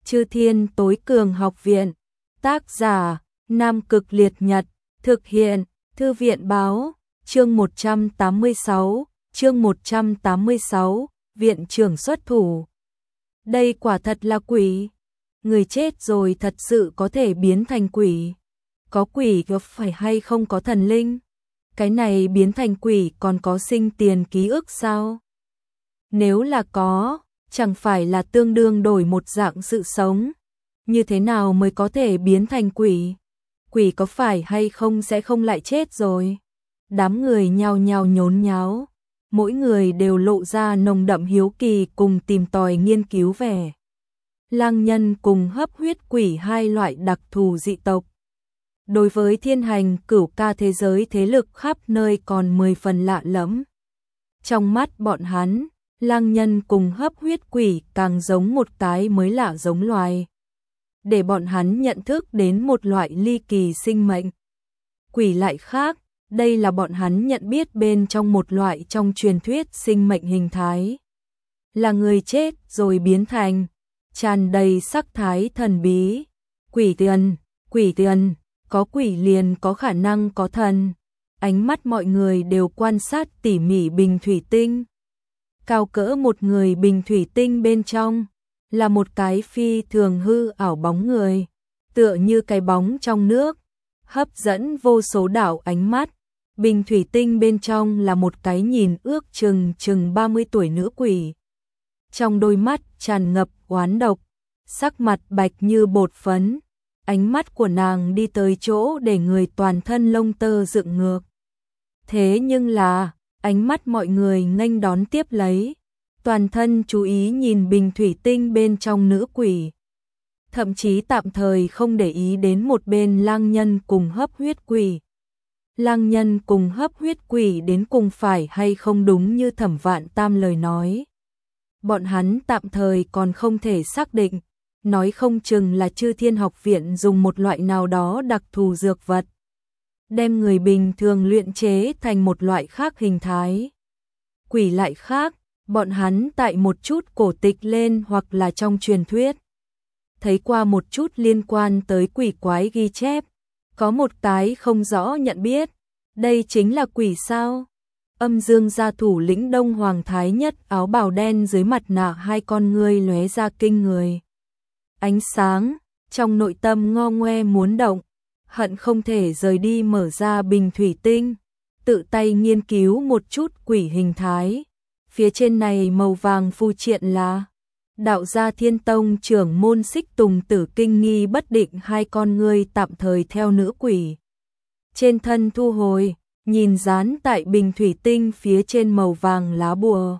Chư Thiên Tối Cường Học Viện. Tác giả: Nam Cực Liệt Nhật. Thực hiện: Thư viện báo. Chương 186, Viện trưởng xuất thủ. Đây quả thật là quỷ. Người chết rồi thật sự có thể biến thành quỷ. Có quỷ có phải hay không có thần linh? Cái này biến thành quỷ còn có sinh tiền ký ức sao? Nếu là có, chẳng phải là tương đương đổi một dạng sự sống? Như thế nào mới có thể biến thành quỷ? Quỷ có phải hay không sẽ không lại chết rồi? Đám người nhao nhao nhốn nháo, mỗi người đều lộ ra nồng đậm hiếu kỳ cùng tìm tòi nghiên cứu vẻ. Lang nhân cùng hấp huyết quỷ hai loại đặc thù dị tộc. Đối với thiên hành cửu ca thế giới thế lực khắp nơi còn 10 phần lạ lẫm. Trong mắt bọn hắn, lang nhân cùng hấp huyết quỷ càng giống một cái mới lạ giống loài. Để bọn hắn nhận thức đến một loại ly kỳ sinh mệnh. Quỷ lại khác, đây là bọn hắn nhận biết bên trong một loại trong truyền thuyết sinh mệnh hình thái. Là người chết rồi biến thành, tràn đầy sắc thái thần bí. Quỷ tiền, có quỷ liền có khả năng có thần. Ánh mắt mọi người đều quan sát tỉ mỉ bình thủy tinh. Cao cỡ một người bình thủy tinh bên trong là một cái phi thường hư ảo bóng người, tựa như cái bóng trong nước, hấp dẫn vô số đảo ánh mắt. Bình thủy tinh bên trong là một cái nhìn ước chừng 30 tuổi nữ quỷ. Trong đôi mắt tràn ngập oán độc, sắc mặt bạch như bột phấn, ánh mắt của nàng đi tới chỗ để người toàn thân lông tơ dựng ngược. Thế nhưng là, ánh mắt mọi người nghênh đón tiếp lấy, toàn thân chú ý nhìn bình thủy tinh bên trong nữ quỷ. Thậm chí tạm thời không để ý đến một bên lang nhân cùng hấp huyết quỷ. Lang nhân cùng hấp huyết quỷ đến cùng phải hay không đúng như Thẩm Vạn Tam lời nói. Bọn hắn tạm thời còn không thể xác định, nói không chừng là Chư Thiên Học Viện dùng một loại nào đó đặc thù dược vật, đem người bình thường luyện chế thành một loại khác hình thái. Quỷ lại khác, bọn hắn tại một chút cổ tịch lên hoặc là trong truyền thuyết thấy qua một chút liên quan tới quỷ quái ghi chép, có một cái không rõ nhận biết, đây chính là quỷ sao? Âm Dương gia thủ lĩnh Đông Hoàng Thái Nhất áo bào đen dưới mặt nạ hai con ngươi lóe ra kinh người ánh sáng, trong nội tâm ngo ngoe muốn động, hận không thể rời đi mở ra bình thủy tinh, tự tay nghiên cứu một chút quỷ hình thái. Phía trên này màu vàng phù triện là Đạo gia Thiên Tông trưởng môn Xích Tùng Tử kinh nghi bất định, hai con ngươi tạm thời theo nữ quỷ trên thân thu hồi, nhìn dán tại bình thủy tinh phía trên màu vàng lá bùa.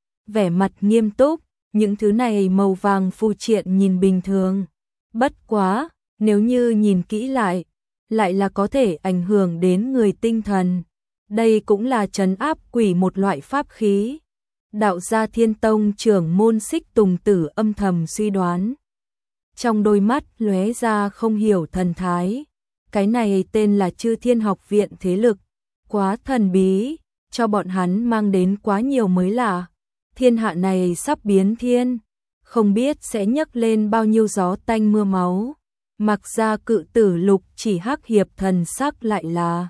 Vẻ mặt nghiêm túc, những thứ này màu vàng phù triện nhìn bình thường. Bất quá, nếu như nhìn kỹ lại là có thể ảnh hưởng đến người tinh thần. Đây cũng là trấn áp quỷ một loại pháp khí. Đạo gia Thiên Tông trưởng môn Xích Tùng Tử âm thầm suy đoán. Trong đôi mắt lóe ra không hiểu thần thái. Cái này tên là Chư Thiên Học Viện thế lực. Quá thần bí, cho bọn hắn mang đến quá nhiều mới lạ. Thiên hạ này sắp biến thiên, không biết sẽ nhấc lên bao nhiêu gió tanh mưa máu. Mặc ra Cự Tử Lục Chỉ Hắc hiệp thần sắc lại là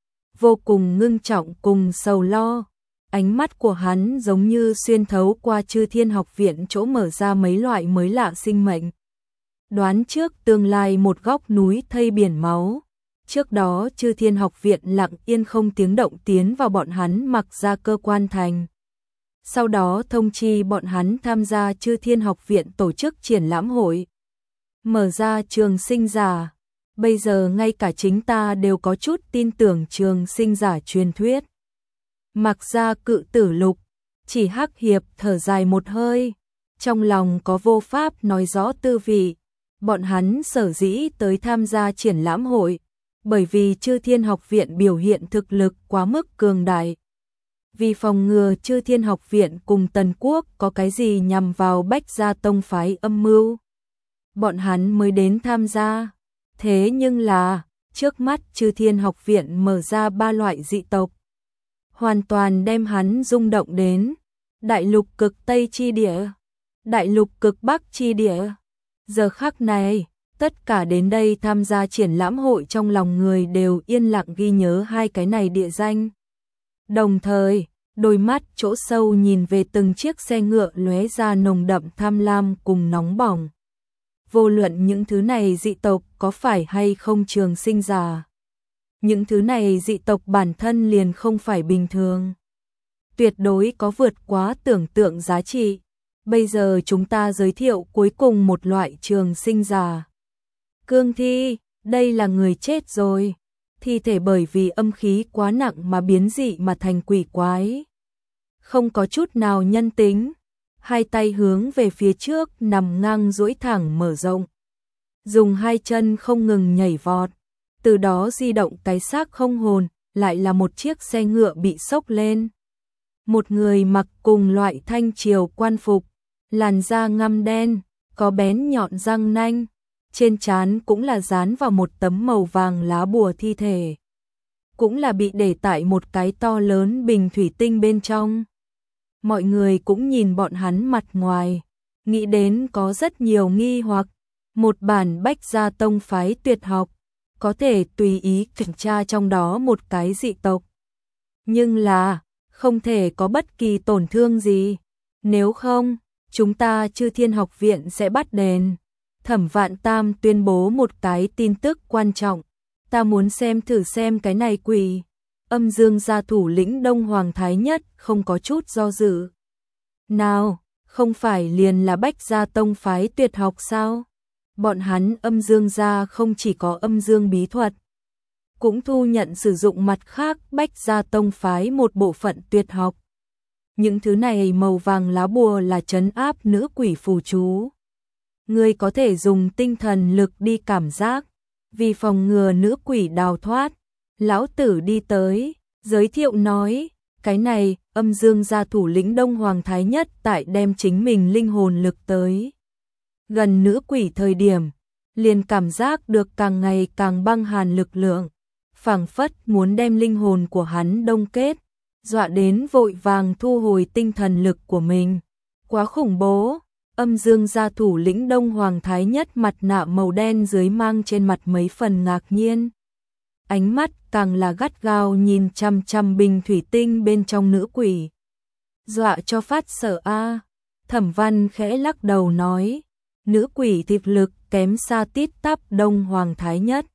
vô cùng ngưng trọng cùng sầu lo. Ánh mắt của hắn giống như xuyên thấu qua Chư Thiên Học Viện chỗ mở ra mấy loại mới lạ sinh mệnh. Đoán trước tương lai một góc núi thây biển máu. Trước đó Chư Thiên Học Viện lặng yên không tiếng động tiến vào bọn hắn mặc ra cơ quan thành. Sau đó thông chi bọn hắn tham gia Chư Thiên Học Viện tổ chức triển lãm hội. Mở ra trường sinh giả. Bây giờ ngay cả chính ta đều có chút tin tưởng trường sinh giả truyền thuyết. Mặc ra Cự Tử Lục Chỉ Hắc hiệp thở dài một hơi, trong lòng có vô pháp nói rõ tư vị. Bọn hắn sở dĩ tới tham gia triển lãm hội, bởi vì Chư Thiên Học Viện biểu hiện thực lực quá mức cường đại. Vì phòng ngừa Chư Thiên Học Viện cùng Tần Quốc có cái gì nhằm vào Bách Gia Tông phái âm mưu, bọn hắn mới đến tham gia. Thế nhưng là, trước mắt Chư Thiên Học Viện mở ra 3 loại dị tộc, hoàn toàn đem hắn rung động đến. Đại lục cực Tây chi địa, đại lục cực Bắc chi địa, Giờ khắc này, tất cả đến đây tham gia triển lãm hội trong lòng người đều yên lặng ghi nhớ hai cái này địa danh. Đồng thời, đôi mắt chỗ sâu nhìn về từng chiếc xe ngựa lóe ra nồng đậm tham lam cùng nóng bỏng. Vô luận những thứ này dị tộc có phải hay không trường sinh giả. Những thứ này dị tộc bản thân liền không phải bình thường. Tuyệt đối có vượt quá tưởng tượng giá trị. Bây giờ chúng ta giới thiệu cuối cùng một loại trường sinh giả. Cương thi, đây là người chết rồi. Thi thể bởi vì âm khí quá nặng mà biến dị mà thành quỷ quái. Không có chút nào nhân tính. Hai tay hướng về phía trước nằm ngang duỗi thẳng mở rộng. Dùng hai chân không ngừng nhảy vọt. Từ đó di động cái xác không hồn, lại là một chiếc xe ngựa bị xốc lên. Một người mặc cùng loại thanh triều quan phục, làn da ngăm đen, có bén nhọn răng nanh, trên trán cũng là dán vào một tấm màu vàng lá bùa thi thể. Cũng là bị để tại một cái to lớn bình thủy tinh bên trong. Mọi người cũng nhìn bọn hắn mặt ngoài, nghĩ đến có rất nhiều nghi hoặc, một bản Bách Gia tông phái tuyệt học, có thể tùy ý kiểm tra trong đó một cái dị tộc. Nhưng là, không thể có bất kỳ tổn thương gì, nếu không, chúng ta Chư Thiên Học Viện sẽ bắt đền. Thẩm Vạn Tam tuyên bố một cái tin tức quan trọng, ta muốn thử xem cái này quỷ. Âm Dương gia thủ lĩnh Đông Hoàng Thái Nhất không có chút do dự. Nào, không phải liền là Bách Gia tông phái tuyệt học sao? Bọn hắn Âm Dương gia không chỉ có âm dương bí thuật, cũng thu nhận sử dụng mặt khác Bách Gia tông phái một bộ phận tuyệt học. Những thứ này màu vàng lá bùa là trấn áp nữ quỷ phù chú. Người có thể dùng tinh thần lực đi cảm giác, vì phòng ngừa nữ quỷ đào thoát. Lão tử đi tới, giới thiệu nói, cái này, Âm Dương gia thủ lĩnh Đông Hoàng Thái Nhất tại đem chính mình linh hồn lực tới. Gần nữ quỷ thời điểm, liền cảm giác được càng ngày càng băng hàn lực lượng, phảng phất muốn đem linh hồn của hắn đông kết, dọa đến vội vàng thu hồi tinh thần lực của mình. Quá khủng bố. Âm Dương gia thủ lĩnh Đông Hoàng Thái Nhất mặt nạ màu đen dưới mang trên mặt mấy phần ngạc nhiên. Ánh mắt càng là gắt gao nhìn chằm chằm bình thủy tinh bên trong nữ quỷ. Dọa cho phát sợ a. Thẩm Văn khẽ lắc đầu nói, nữ quỷ thực lực kém xa tít tắp Đông Hoàng Thái Nhất.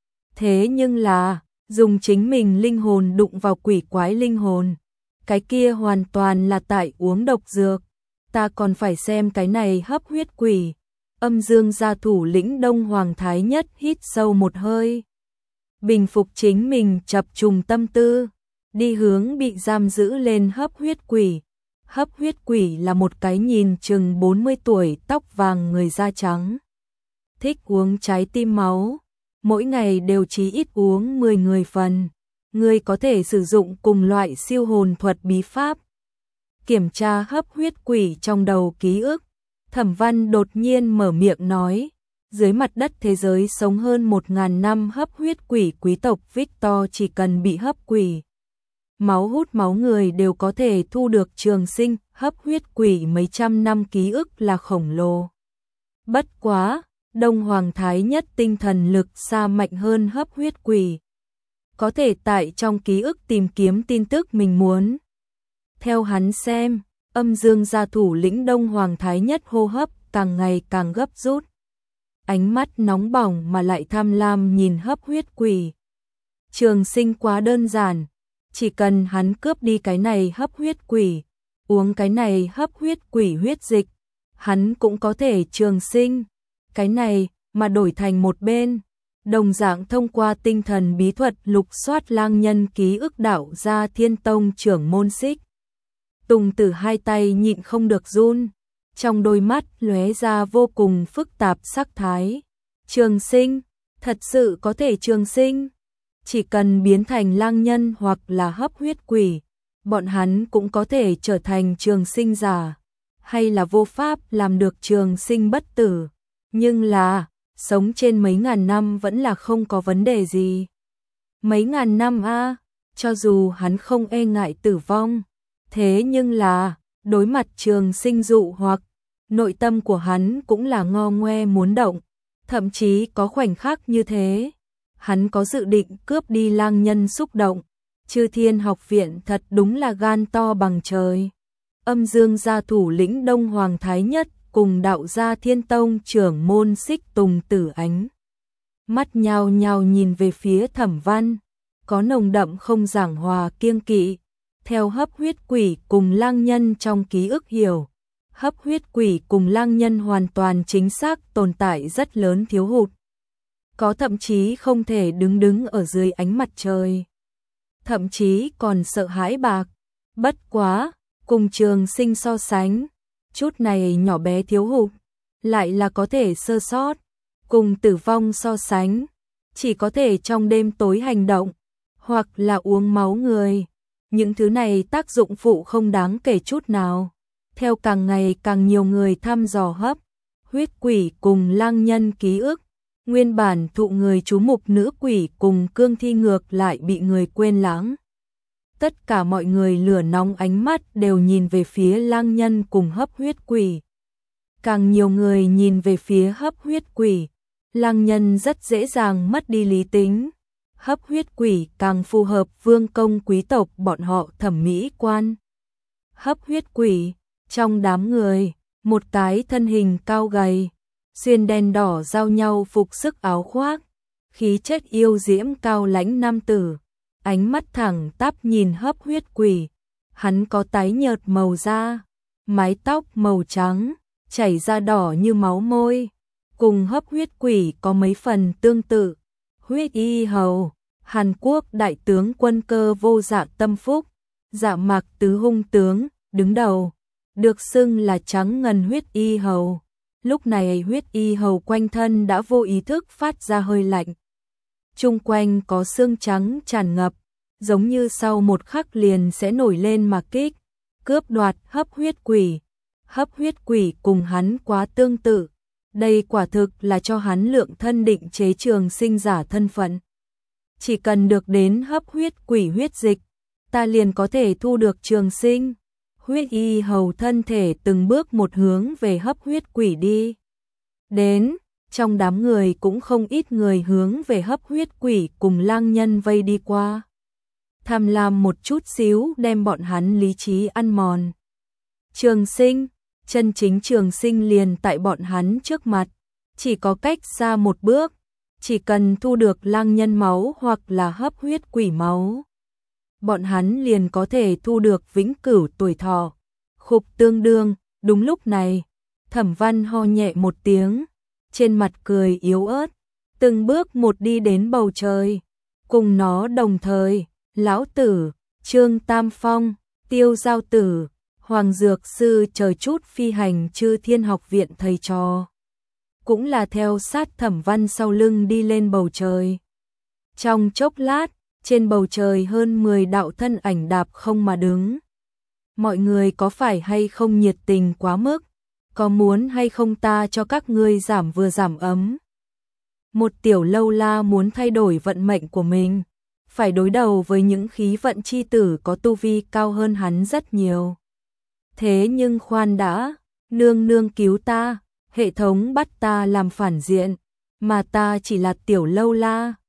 Thế nhưng là, dùng chính mình linh hồn đụng vào quỷ quái linh hồn, cái kia hoàn toàn là tại uống độc dược. Ta còn phải xem cái này hấp huyết quỷ. Âm Dương gia thủ lĩnh Đông Hoàng Thái Nhất hít sâu một hơi, bình phục chính mình chập trùng tâm tư, đi hướng bị giam giữ lên hấp huyết quỷ. Hấp huyết quỷ là một cái nhìn chừng 40 tuổi, tóc vàng, người da trắng, thích uống trái tim máu, mỗi ngày đều chí ít uống 10 người phần. Người có thể sử dụng cùng loại siêu hồn thuật bí pháp. Kiểm tra hấp huyết quỷ trong đầu ký ức, Thẩm Văn đột nhiên mở miệng nói, dưới mặt đất thế giới sống hơn 1000 năm hấp huyết quỷ quý tộc Victor chỉ cần bị hấp quỷ máu hút máu người đều có thể thu được trường sinh, hấp huyết quỷ mấy trăm năm ký ức là khổng lồ. Bất quá, Đông Hoàng Thái Nhất tinh thần lực xa mạnh hơn hấp huyết quỷ, có thể tại trong ký ức tìm kiếm tin tức mình muốn. Theo hắn xem, Âm Dương gia thủ lĩnh Đông Hoàng Thái Nhất hô hấp càng ngày càng gấp rút. Ánh mắt nóng bỏng mà lại tham lam nhìn hấp huyết quỷ. Trường sinh quá đơn giản, chỉ cần hắn cướp đi cái này hấp huyết quỷ, uống cái này hấp huyết quỷ huyết dịch, hắn cũng có thể trường sinh. Cái này mà đổi thành một bên, đồng dạng thông qua tinh thần bí thuật lục soát lang nhân ký ức đạo ra Thiên Tông trưởng môn Xích Tùng Tử hai tay nhịn không được run, trong đôi mắt lóe ra vô cùng phức tạp sắc thái. Trường sinh, thật sự có thể trường sinh, chỉ cần biến thành lang nhân hoặc là hấp huyết quỷ, bọn hắn cũng có thể trở thành trường sinh giả, hay là vô pháp làm được trường sinh bất tử, nhưng là sống trên mấy ngàn năm vẫn là không có vấn đề gì. Mấy ngàn năm a, cho dù hắn không e ngại tử vong, thế nhưng là đối mặt trường sinh dụ hoặc, nội tâm của hắn cũng là ngo ngoe muốn động, thậm chí có khoảnh khắc như thế. Hắn có dự định cướp đi lang nhân xúc động, Chư Thiên học viện thật đúng là gan to bằng trời. Âm Dương gia thủ lĩnh Đông Hoàng Thái Nhất cùng đạo gia Thiên Tông trưởng môn Xích Tùng Tử Ánh. Mắt nhao nhao nhìn về phía Thẩm Văn, có nồng đậm không giảng hòa kiêng kỵ. Theo hấp huyết quỷ cùng lang nhân trong ký ức hiểu, hấp huyết quỷ cùng lang nhân hoàn toàn chính xác tồn tại rất lớn thiếu hụt. Có thậm chí không thể đứng ở dưới ánh mặt trời. Thậm chí còn sợ hãi bạc. Bất quá, cùng Trường Sinh so sánh, chút này nhỏ bé thiếu hụt, lại là có thể sơ sót. Cùng tử vong so sánh, chỉ có thể trong đêm tối hành động, hoặc là uống máu người. Những thứ này tác dụng phụ không đáng kể chút nào. Theo càng ngày càng nhiều người thăm dò hấp huyết quỷ cùng lang nhân ký ức, nguyên bản thụ người chú mục nữ quỷ cùng cương thi ngược lại bị người quên lãng. Tất cả mọi người lửa nóng ánh mắt đều nhìn về phía lang nhân cùng hấp huyết quỷ. Càng nhiều người nhìn về phía hấp huyết quỷ, lang nhân rất dễ dàng mất đi lý tính. Hấp huyết quỷ càng phù hợp vương công quý tộc bọn họ thẩm mỹ quan. Hấp huyết quỷ, trong đám người, một cái thân hình cao gầy, xuyên đen đỏ giao nhau phục sức áo khoác, khí chất yêu diễm cao lãnh nam tử, ánh mắt thẳng tắp nhìn hấp huyết quỷ. Hắn có tái nhợt màu da, mái tóc màu trắng, chảy ra đỏ như máu môi, cùng hấp huyết quỷ có mấy phần tương tự. Huyết Y Hầu, Hàn Quốc đại tướng quân Cơ Vô Dạ Tâm Phúc, Dạ Mạc Tứ Hung tướng, đứng đầu, được xưng là trắng ngần Huyết Y Hầu. Lúc này Huyết Y Hầu quanh thân đã vô ý thức phát ra hơi lạnh. Chung quanh có xương trắng tràn ngập, giống như sau một khắc liền sẽ nổi lên mà kích, cướp đoạt hấp huyết quỷ. Hấp huyết quỷ cùng hắn quá tương tự. Đây quả thực là cho hắn lượng thân định chế Trường Sinh giả thân phận. Chỉ cần được đến hấp huyết quỷ huyết dịch, ta liền có thể thu được Trường Sinh. Huyết Y Hầu thân thể từng bước một hướng về hấp huyết quỷ đi. Đến, trong đám người cũng không ít người hướng về hấp huyết quỷ cùng lang nhân vây đi qua. Tham lam một chút xíu đem bọn hắn lý trí ăn mòn. Trường Sinh, chân chính Trường Sinh liền tại bọn hắn trước mặt, chỉ có cách xa một bước, chỉ cần thu được lang nhân máu hoặc là hấp huyết quỷ máu, bọn hắn liền có thể thu được vĩnh cửu tuổi thọ. Khục tương đương, đúng lúc này, Thẩm Văn ho nhẹ một tiếng, trên mặt cười yếu ớt, từng bước một đi đến bầu trời, cùng nó đồng thời, Lão Tử, Trương Tam Phong, Tiêu Giao Tử, Hoàng Dược Sư chờ chút phi hành Chư Thiên học viện thầy trò, cũng là theo sát Thẩm Văn sau lưng đi lên bầu trời. Trong chốc lát, trên bầu trời hơn 10 đạo thân ảnh đạp không mà đứng. Mọi người có phải hay không nhiệt tình quá mức? Có muốn hay không ta cho các ngươi giảm vừa giảm ấm? Một tiểu lâu la muốn thay đổi vận mệnh của mình, phải đối đầu với những khí vận chi tử có tu vi cao hơn hắn rất nhiều. Thế nhưng khoan đã, nương nương cứu ta, hệ thống bắt ta làm phản diện, mà ta chỉ là tiểu lâu la,